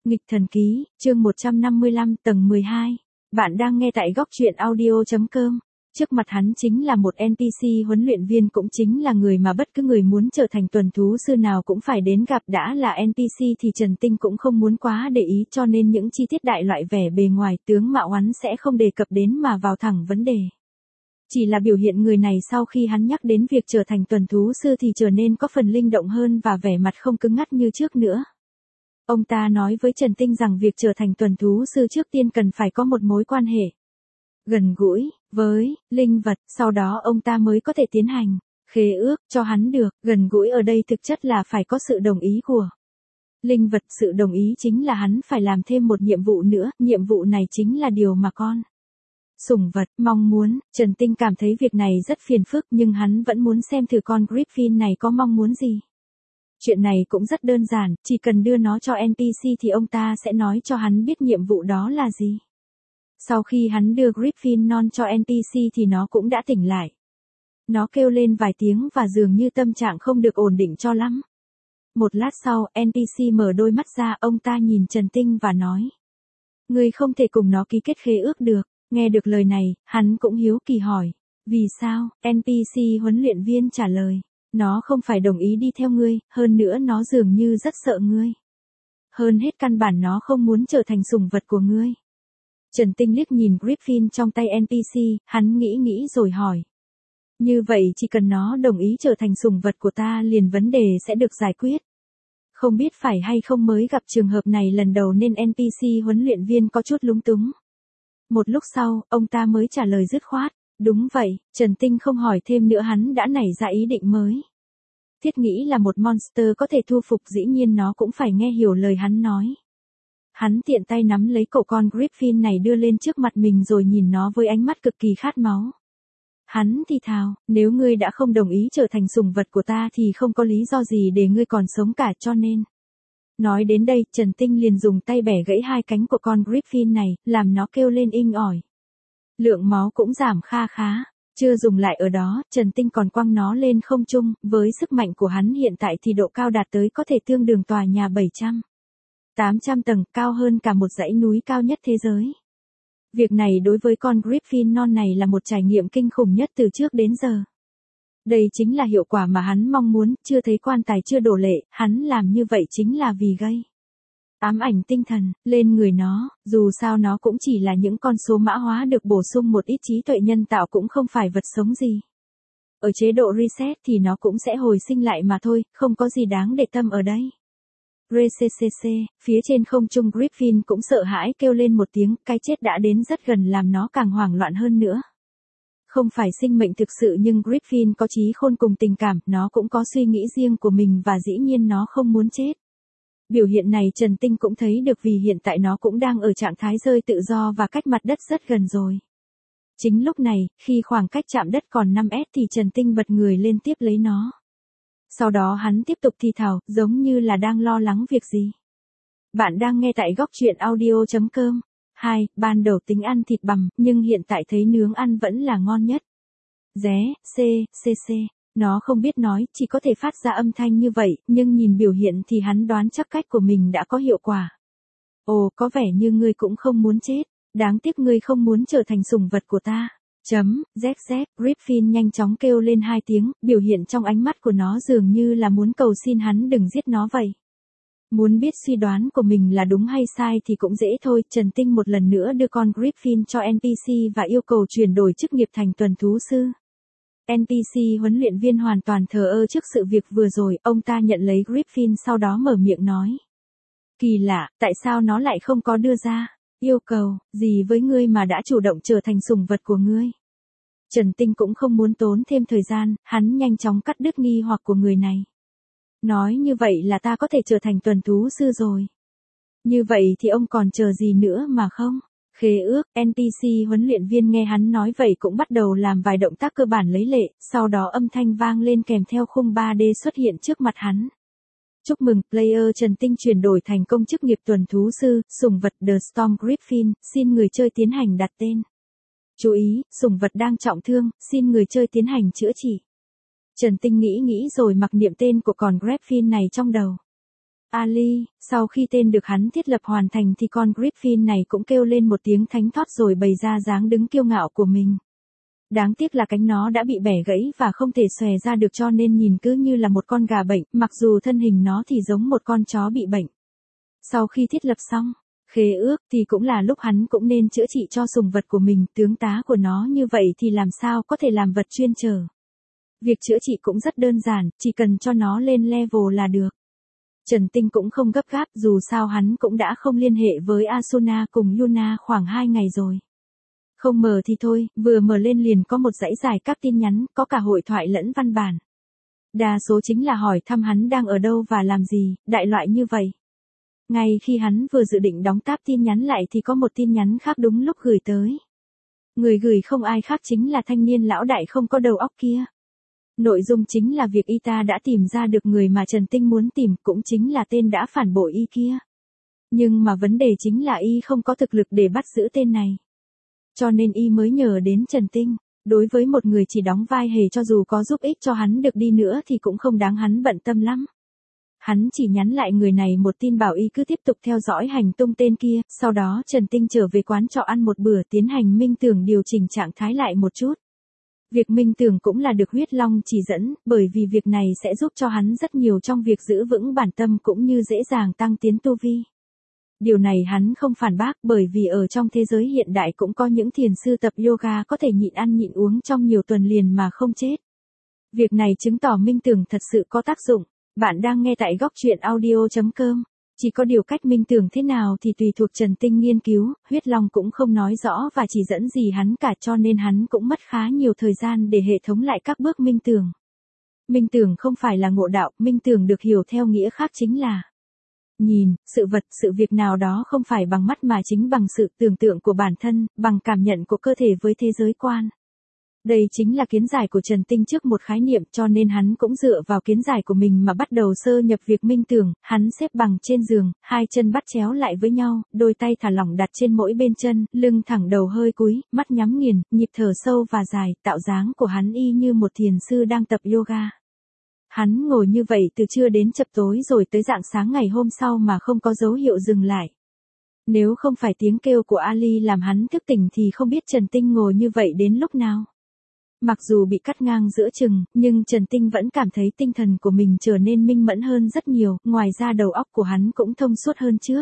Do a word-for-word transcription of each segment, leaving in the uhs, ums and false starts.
Nghịch thần ký, chương một trăm năm mươi lăm tầng mười hai. Bạn đang nghe tại góc truyện audio.com. Trước mặt hắn chính là một en pê xê huấn luyện viên, cũng chính là người mà bất cứ người muốn trở thành tuần thú sư nào cũng phải đến gặp. Đã là en pê xê thì Trần Tinh cũng không muốn quá để ý, cho nên những chi tiết đại loại vẻ bề ngoài tướng mạo hắn sẽ không đề cập đến mà vào thẳng vấn đề. Chỉ là biểu hiện người này sau khi hắn nhắc đến việc trở thành tuần thú sư thì trở nên có phần linh động hơn và vẻ mặt không cứng ngắc như trước nữa. Ông ta nói với Trần Tinh rằng việc trở thành tuần thú sư trước tiên cần phải có một mối quan hệ gần gũi với linh vật, sau đó ông ta mới có thể tiến hành khế ước cho hắn được. Gần gũi ở đây thực chất là phải có sự đồng ý của linh vật. Sự đồng ý chính là hắn phải làm thêm một nhiệm vụ nữa, nhiệm vụ này chính là điều mà con sủng vật mong muốn. Trần Tinh cảm thấy việc này rất phiền phức, nhưng hắn vẫn muốn xem thử con Griffin này có mong muốn gì. Chuyện này cũng rất đơn giản, chỉ cần đưa nó cho en pê xê thì ông ta sẽ nói cho hắn biết nhiệm vụ đó là gì. Sau khi hắn đưa Griffin non cho en pê xê thì nó cũng đã tỉnh lại. Nó kêu lên vài tiếng và dường như tâm trạng không được ổn định cho lắm. Một lát sau, en pê xê mở đôi mắt ra, ông ta nhìn Trần Tinh và nói: "Ngươi không thể cùng nó ký kết khế ước được." Nghe được lời này, hắn cũng hiếu kỳ hỏi: "Vì sao?" en pê xê huấn luyện viên trả lời: "Nó không phải đồng ý đi theo ngươi, hơn nữa nó dường như rất sợ ngươi. Hơn hết căn bản nó không muốn trở thành sủng vật của ngươi." Trần Tinh liếc nhìn Griffin trong tay en pê xê, hắn nghĩ nghĩ rồi hỏi: "Như vậy chỉ cần nó đồng ý trở thành sủng vật của ta liền vấn đề sẽ được giải quyết." Không biết phải hay không mới gặp trường hợp này lần đầu nên en pê xê huấn luyện viên có chút lúng túng. Một lúc sau, ông ta mới trả lời dứt khoát: "Đúng vậy." Trần Tinh không hỏi thêm nữa, hắn đã nảy ra ý định mới. Thiết nghĩ là một monster có thể thu phục, dĩ nhiên nó cũng phải nghe hiểu lời hắn nói. Hắn tiện tay nắm lấy cổ con Griffin này đưa lên trước mặt mình rồi nhìn nó với ánh mắt cực kỳ khát máu. Hắn thì thào: "Nếu ngươi đã không đồng ý trở thành sủng vật của ta thì không có lý do gì để ngươi còn sống cả, cho nên." Nói đến đây, Trần Tinh liền dùng tay bẻ gãy hai cánh của con Griffin này, làm nó kêu lên inh ỏi. Lượng máu cũng giảm kha khá. Chưa dùng lại ở đó, Trần Tinh còn quăng nó lên không trung, với sức mạnh của hắn hiện tại thì độ cao đạt tới có thể tương đương tòa nhà bảy trăm, tám trăm tầng, cao hơn cả một dãy núi cao nhất thế giới. Việc này đối với con Griffin non này là một trải nghiệm kinh khủng nhất từ trước đến giờ. Đây chính là hiệu quả mà hắn mong muốn, chưa thấy quan tài chưa đổ lệ, hắn làm như vậy chính là vì gây ám ảnh tinh thần lên người nó. Dù sao nó cũng chỉ là những con số mã hóa được bổ sung một ít trí tuệ nhân tạo, cũng không phải vật sống gì. Ở chế độ reset thì nó cũng sẽ hồi sinh lại mà thôi, không có gì đáng để tâm ở đây. Rccc, phía trên không trung Griffin cũng sợ hãi kêu lên một tiếng, cái chết đã đến rất gần làm nó càng hoảng loạn hơn nữa. Không phải sinh mệnh thực sự nhưng Griffin có trí khôn cùng tình cảm, nó cũng có suy nghĩ riêng của mình và dĩ nhiên nó không muốn chết. Biểu hiện này Trần Tinh cũng thấy được vì hiện tại nó cũng đang ở trạng thái rơi tự do và cách mặt đất rất gần rồi. Chính lúc này, khi khoảng cách chạm đất còn năm mét thì Trần Tinh bật người lên tiếp lấy nó. Sau đó hắn tiếp tục thì thào, giống như là đang lo lắng việc gì. Bạn đang nghe tại góc truyện audio.com. hai. Ban đầu tính ăn thịt bằm, nhưng hiện tại thấy nướng ăn vẫn là ngon nhất. Ré, c, cc. Nó không biết nói, chỉ có thể phát ra âm thanh như vậy, nhưng nhìn biểu hiện thì hắn đoán chắc cách của mình đã có hiệu quả. Ồ, có vẻ như ngươi cũng không muốn chết. Đáng tiếc ngươi không muốn trở thành sủng vật của ta. Chấm, zz, Griffin nhanh chóng kêu lên hai tiếng, biểu hiện trong ánh mắt của nó dường như là muốn cầu xin hắn đừng giết nó vậy. Muốn biết suy đoán của mình là đúng hay sai thì cũng dễ thôi. Trần Tinh một lần nữa đưa con Griffin cho en pê xê và yêu cầu chuyển đổi chức nghiệp thành tuần thú sư. en pê xê huấn luyện viên hoàn toàn thờ ơ trước sự việc vừa rồi, ông ta nhận lấy Griffin sau đó mở miệng nói: "Kỳ lạ, tại sao nó lại không có đưa ra yêu cầu gì với ngươi mà đã chủ động trở thành sủng vật của ngươi?" Trần Tinh cũng không muốn tốn thêm thời gian, hắn nhanh chóng cắt đứt nghi hoặc của người này. "Nói như vậy là ta có thể trở thành tuần thú sư rồi. Như vậy thì ông còn chờ gì nữa mà không?" Khế ước, en pê xê huấn luyện viên nghe hắn nói vậy cũng bắt đầu làm vài động tác cơ bản lấy lệ, sau đó âm thanh vang lên kèm theo khung ba D xuất hiện trước mặt hắn. "Chúc mừng, player Trần Tinh chuyển đổi thành công chức nghiệp tuần thú sư, sủng vật The Storm Griffin, xin người chơi tiến hành đặt tên. Chú ý, sủng vật đang trọng thương, xin người chơi tiến hành chữa trị." Trần Tinh nghĩ nghĩ rồi mặc niệm tên của con Griffin này trong đầu. Ali, sau khi tên được hắn thiết lập hoàn thành thì con Griffin này cũng kêu lên một tiếng thánh thót rồi bày ra dáng đứng kiêu ngạo của mình. Đáng tiếc là cánh nó đã bị bẻ gãy và không thể xòe ra được cho nên nhìn cứ như là một con gà bệnh, mặc dù thân hình nó thì giống một con chó bị bệnh. Sau khi thiết lập xong khế ước thì cũng là lúc hắn cũng nên chữa trị cho sùng vật của mình, tướng tá của nó như vậy thì làm sao có thể làm vật chuyên chở. Việc chữa trị cũng rất đơn giản, chỉ cần cho nó lên level là được. Trần Tinh cũng không gấp gáp, dù sao hắn cũng đã không liên hệ với Asuna cùng Yuna khoảng hai ngày rồi. Không mở thì thôi, vừa mở lên liền có một dãy dài các tin nhắn, có cả hội thoại lẫn văn bản. Đa số chính là hỏi thăm hắn đang ở đâu và làm gì, đại loại như vậy. Ngay khi hắn vừa dự định đóng táp tin nhắn lại thì có một tin nhắn khác đúng lúc gửi tới. Người gửi không ai khác chính là thanh niên lão đại không có đầu óc kia. Nội dung chính là việc y ta đã tìm ra được người mà Trần Tinh muốn tìm, cũng chính là tên đã phản bội y kia. Nhưng mà vấn đề chính là y không có thực lực để bắt giữ tên này. Cho nên y mới nhờ đến Trần Tinh. Đối với một người chỉ đóng vai hề cho dù có giúp ích cho hắn được đi nữa thì cũng không đáng hắn bận tâm lắm. Hắn chỉ nhắn lại người này một tin bảo y cứ tiếp tục theo dõi hành tung tên kia, sau đó Trần Tinh trở về quán trọ ăn một bữa tiến hành minh tưởng điều chỉnh trạng thái lại một chút. Việc minh tưởng cũng là được huyết long chỉ dẫn, bởi vì việc này sẽ giúp cho hắn rất nhiều trong việc giữ vững bản tâm cũng như dễ dàng tăng tiến tu vi. Điều này hắn không phản bác bởi vì ở trong thế giới hiện đại cũng có những thiền sư tập yoga có thể nhịn ăn nhịn uống trong nhiều tuần liền mà không chết. Việc này chứng tỏ minh tưởng thật sự có tác dụng. Bạn đang nghe tại góc truyện audio chấm com. Chỉ có điều cách minh tưởng thế nào thì tùy thuộc Trần Tinh nghiên cứu, huyết long cũng không nói rõ và chỉ dẫn gì hắn cả cho nên hắn cũng mất khá nhiều thời gian để hệ thống lại các bước minh tưởng. Minh tưởng không phải là ngộ đạo, minh tưởng được hiểu theo nghĩa khác chính là nhìn, sự vật, sự việc nào đó không phải bằng mắt mà chính bằng sự tưởng tượng của bản thân, bằng cảm nhận của cơ thể với thế giới quan. Đây chính là kiến giải của Trần Tinh trước một khái niệm cho nên hắn cũng dựa vào kiến giải của mình mà bắt đầu sơ nhập việc minh tưởng, hắn xếp bằng trên giường, hai chân bắt chéo lại với nhau, đôi tay thả lỏng đặt trên mỗi bên chân, lưng thẳng đầu hơi cúi, mắt nhắm nghiền, nhịp thở sâu và dài, tạo dáng của hắn y như một thiền sư đang tập yoga. Hắn ngồi như vậy từ trưa đến chập tối rồi tới rạng sáng ngày hôm sau mà không có dấu hiệu dừng lại. Nếu không phải tiếng kêu của Ali làm hắn thức tỉnh thì không biết Trần Tinh ngồi như vậy đến lúc nào. Mặc dù bị cắt ngang giữa chừng, nhưng Trần Tinh vẫn cảm thấy tinh thần của mình trở nên minh mẫn hơn rất nhiều, ngoài ra đầu óc của hắn cũng thông suốt hơn trước.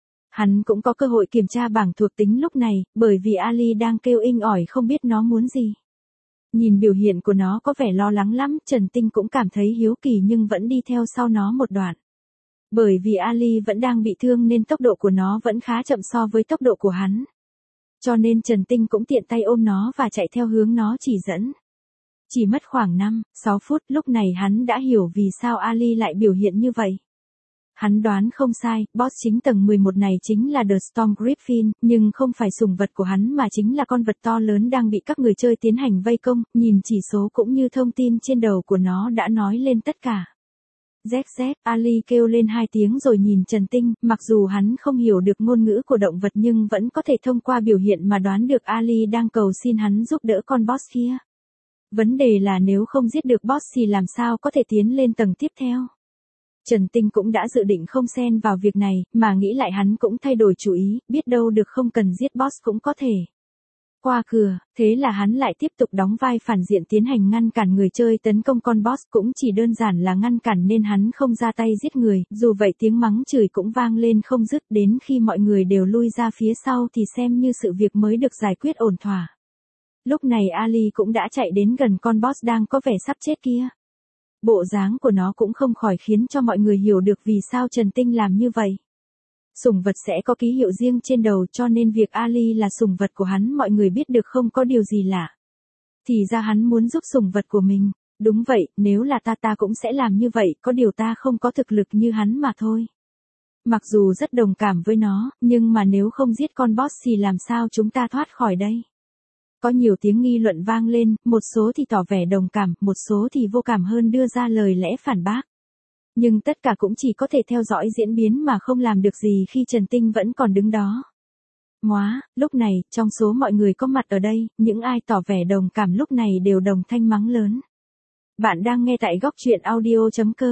Hắn cũng có cơ hội kiểm tra bảng thuộc tính lúc này, bởi vì Ali đang kêu inh ỏi không biết nó muốn gì. Nhìn biểu hiện của nó có vẻ lo lắng lắm, Trần Tinh cũng cảm thấy hiếu kỳ nhưng vẫn đi theo sau nó một đoạn. Bởi vì Ali vẫn đang bị thương nên tốc độ của nó vẫn khá chậm so với tốc độ của hắn. Cho nên Trần Tinh cũng tiện tay ôm nó và chạy theo hướng nó chỉ dẫn. Chỉ mất khoảng năm, sáu phút, lúc này hắn đã hiểu vì sao Ali lại biểu hiện như vậy. Hắn đoán không sai, boss chính tầng mười một này chính là The Storm Griffin, nhưng không phải sùng vật của hắn mà chính là con vật to lớn đang bị các người chơi tiến hành vây công, nhìn chỉ số cũng như thông tin trên đầu của nó đã nói lên tất cả. Zét zét, Ali kêu lên hai tiếng rồi nhìn Trần Tinh, mặc dù hắn không hiểu được ngôn ngữ của động vật nhưng vẫn có thể thông qua biểu hiện mà đoán được Ali đang cầu xin hắn giúp đỡ con boss kia. Vấn đề là nếu không giết được boss thì làm sao có thể tiến lên tầng tiếp theo. Trần Tinh cũng đã dự định không xen vào việc này, mà nghĩ lại hắn cũng thay đổi chủ ý, biết đâu được không cần giết boss cũng có thể qua cửa, thế là hắn lại tiếp tục đóng vai phản diện tiến hành ngăn cản người chơi tấn công con boss, cũng chỉ đơn giản là ngăn cản nên hắn không ra tay giết người, dù vậy tiếng mắng chửi cũng vang lên không dứt, đến khi mọi người đều lui ra phía sau thì xem như sự việc mới được giải quyết ổn thỏa. Lúc này Ali cũng đã chạy đến gần con boss đang có vẻ sắp chết kia. Bộ dáng của nó cũng không khỏi khiến cho mọi người hiểu được vì sao Trần Tinh làm như vậy. Sủng vật sẽ có ký hiệu riêng trên đầu cho nên việc Ali là sủng vật của hắn mọi người biết được không có điều gì lạ. Thì ra hắn muốn giúp sủng vật của mình. Đúng vậy, nếu là ta ta cũng sẽ làm như vậy, có điều ta không có thực lực như hắn mà thôi. Mặc dù rất đồng cảm với nó, nhưng mà nếu không giết con boss thì làm sao chúng ta thoát khỏi đây? Có nhiều tiếng nghi luận vang lên, một số thì tỏ vẻ đồng cảm, một số thì vô cảm hơn đưa ra lời lẽ phản bác. Nhưng tất cả cũng chỉ có thể theo dõi diễn biến mà không làm được gì khi Trần Tinh vẫn còn đứng đó. Móa, lúc này, trong số mọi người có mặt ở đây, những ai tỏ vẻ đồng cảm lúc này đều đồng thanh mắng lớn. Bạn đang nghe tại góc truyện audio chấm com.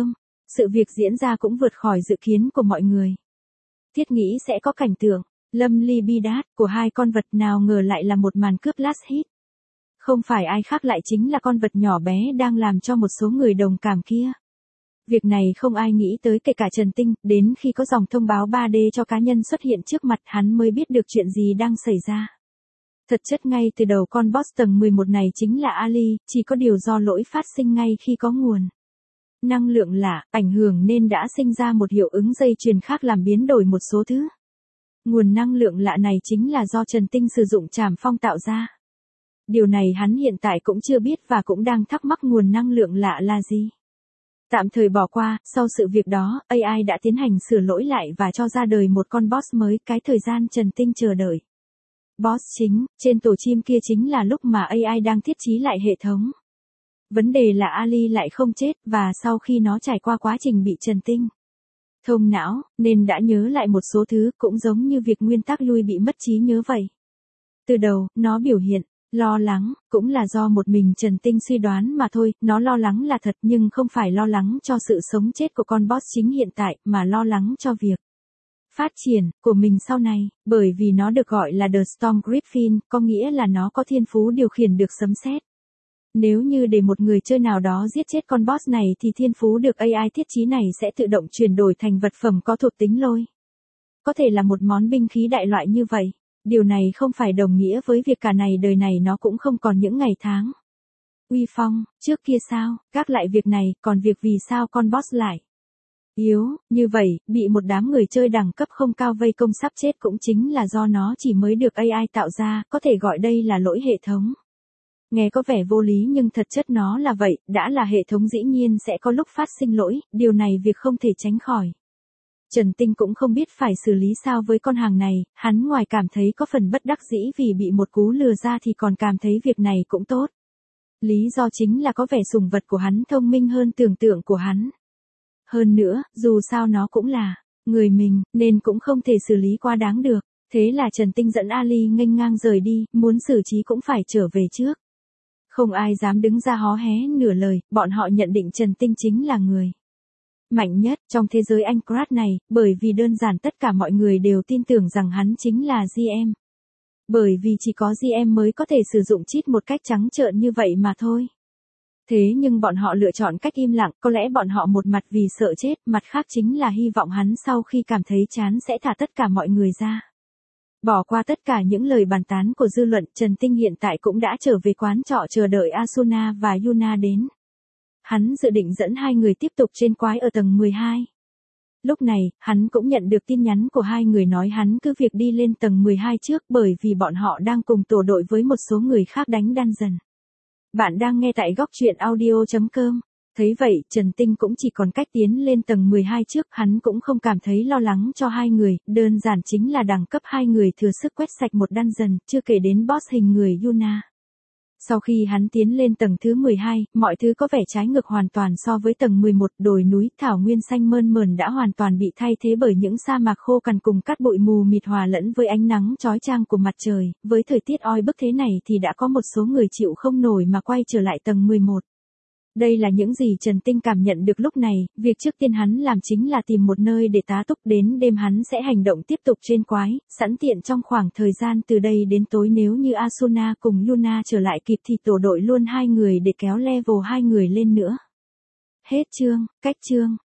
Sự việc diễn ra cũng vượt khỏi dự kiến của mọi người. Thiết nghĩ sẽ có cảnh tượng lâm ly bi đát của hai con vật, nào ngờ lại là một màn cướp last hit. Không phải ai khác lại chính là con vật nhỏ bé đang làm cho một số người đồng cảm kia. Việc này không ai nghĩ tới kể cả Trần Tinh, đến khi có dòng thông báo ba D cho cá nhân xuất hiện trước mặt hắn mới biết được chuyện gì đang xảy ra. Thật chất ngay từ đầu con boss tầng mười một này chính là Ali, chỉ có điều do lỗi phát sinh ngay khi có nguồn năng lượng lạ ảnh hưởng nên đã sinh ra một hiệu ứng dây chuyền khác làm biến đổi một số thứ. Nguồn năng lượng lạ này chính là do Trần Tinh sử dụng trảm phong tạo ra. Điều này hắn hiện tại cũng chưa biết và cũng đang thắc mắc nguồn năng lượng lạ là gì. Tạm thời bỏ qua, sau sự việc đó, a i đã tiến hành sửa lỗi lại và cho ra đời một con boss mới, cái thời gian Trần Tinh chờ đợi. Boss chính, trên tổ chim kia chính là lúc mà a i đang thiết trí lại hệ thống. Vấn đề là Ali lại không chết và sau khi nó trải qua quá trình bị Trần Tinh thông não, nên đã nhớ lại một số thứ, cũng giống như việc nguyên tắc lui bị mất trí nhớ vậy. Từ đầu, nó biểu hiện lo lắng, cũng là do một mình Trần Tinh suy đoán mà thôi, nó lo lắng là thật nhưng không phải lo lắng cho sự sống chết của con boss chính hiện tại, mà lo lắng cho việc phát triển của mình sau này, bởi vì nó được gọi là The Storm Griffin, có nghĩa là nó có thiên phú điều khiển được sấm sét. Nếu như để một người chơi nào đó giết chết con boss này thì thiên phú được a i thiết trí này sẽ tự động chuyển đổi thành vật phẩm có thuộc tính lôi. Có thể là một món binh khí đại loại như vậy. Điều này không phải đồng nghĩa với việc cả này đời này nó cũng không còn những ngày tháng uy phong, trước kia sao, gác lại việc này, còn việc vì sao con boss lại yếu, như vậy, bị một đám người chơi đẳng cấp không cao vây công sắp chết cũng chính là do nó chỉ mới được a i tạo ra, có thể gọi đây là lỗi hệ thống. Nghe có vẻ vô lý nhưng thật chất nó là vậy, đã là hệ thống dĩ nhiên sẽ có lúc phát sinh lỗi, điều này việc không thể tránh khỏi. Trần Tinh cũng không biết phải xử lý sao với con hàng này, hắn ngoài cảm thấy có phần bất đắc dĩ vì bị một cú lừa ra thì còn cảm thấy việc này cũng tốt. Lý do chính là có vẻ sủng vật của hắn thông minh hơn tưởng tượng của hắn. Hơn nữa, dù sao nó cũng là người mình, nên cũng không thể xử lý quá đáng được. Thế là Trần Tinh dẫn Ali nghênh ngang rời đi, muốn xử trí cũng phải trở về trước. Không ai dám đứng ra hó hé nửa lời, bọn họ nhận định Trần Tinh chính là người mạnh nhất trong thế giới Aincrad này, bởi vì đơn giản tất cả mọi người đều tin tưởng rằng hắn chính là giê em. Bởi vì chỉ có giê em mới có thể sử dụng cheat một cách trắng trợn như vậy mà thôi. Thế nhưng bọn họ lựa chọn cách im lặng, có lẽ bọn họ một mặt vì sợ chết, mặt khác chính là hy vọng hắn sau khi cảm thấy chán sẽ thả tất cả mọi người ra. Bỏ qua tất cả những lời bàn tán của dư luận, Trần Tinh hiện tại cũng đã trở về quán trọ chờ đợi Asuna và Yuna đến. Hắn dự định dẫn hai người tiếp tục trên quái ở tầng mười hai. Lúc này, hắn cũng nhận được tin nhắn của hai người nói hắn cứ việc đi lên tầng mười hai trước bởi vì bọn họ đang cùng tổ đội với một số người khác đánh dungeon. Bạn đang nghe tại góc truyện audio chấm com. Thấy vậy, Trần Tinh cũng chỉ còn cách tiến lên tầng mười hai trước, hắn cũng không cảm thấy lo lắng cho hai người, đơn giản chính là đẳng cấp hai người thừa sức quét sạch một dungeon, chưa kể đến boss hình người Yuna. Sau khi hắn tiến lên tầng thứ mười hai, mọi thứ có vẻ trái ngược hoàn toàn so với tầng mười một, đồi núi thảo nguyên xanh mơn mởn đã hoàn toàn bị thay thế bởi những sa mạc khô cằn cùng cát bụi mù mịt hòa lẫn với ánh nắng chói chang của mặt trời, với thời tiết oi bức thế này thì đã có một số người chịu không nổi mà quay trở lại tầng mười một. Đây là những gì Trần Tinh cảm nhận được lúc này, việc trước tiên hắn làm chính là tìm một nơi để tá túc, đến đêm hắn sẽ hành động tiếp tục trên quái, sẵn tiện trong khoảng thời gian từ đây đến tối nếu như Asuna cùng Yuna trở lại kịp thì tổ đội luôn hai người để kéo level hai người lên nữa. Hết chương, cách chương.